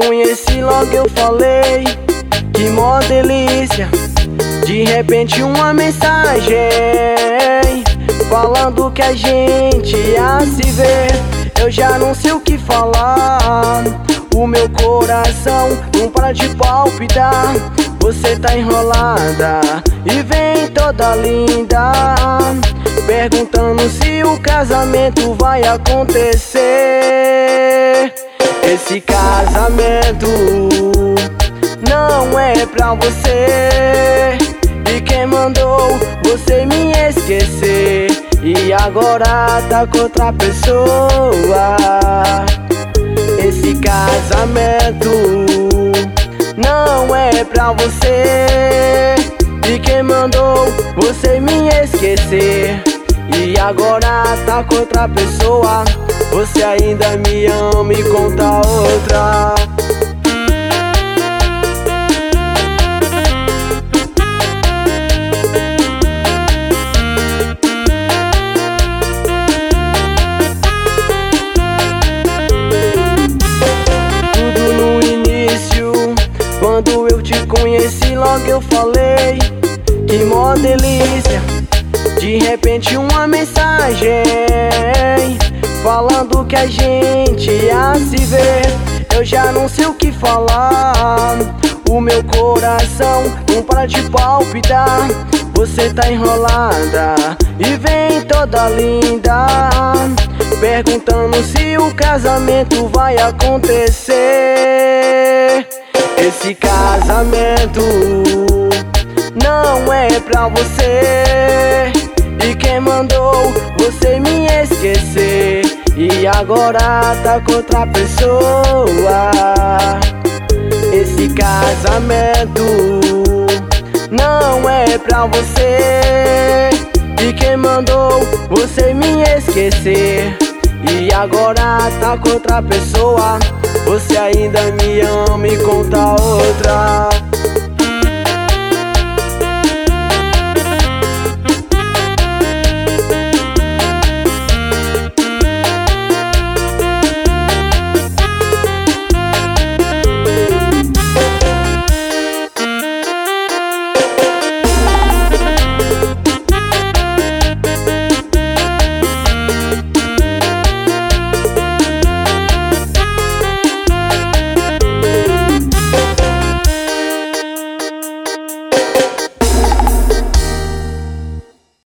conheci, logo eu falei que mó delícia. De repente uma mensagem falando que a gente ia se ver. Eu já não sei o que falar, o meu coração não para de palpitar. Você tá enrolada e vem toda linda, perguntando se o casamento vai acontecer. Esse casamento não é pra você, e quem mandou você me esquecer e agora tá com outra pessoa. Esse casamento não é pra você, e quem mandou você me esquecer e agora tá com outra pessoa. Você ainda me ama e conta outra. Tudo no início, quando eu te conheci, logo eu falei que mó delícia. De repente uma mensagem falando que a gente ia se ver. Eu já não sei o que falar, o meu coração não para de palpitar. Você tá enrolada e vem toda linda, perguntando se o casamento vai acontecer. Esse casamento não é pra você, e quem mandou você me esquecer e agora tá com outra pessoa. Esse casamento não é pra você, e quem mandou você me esquecer e agora tá com outra pessoa. Você ainda me ama e conta outra.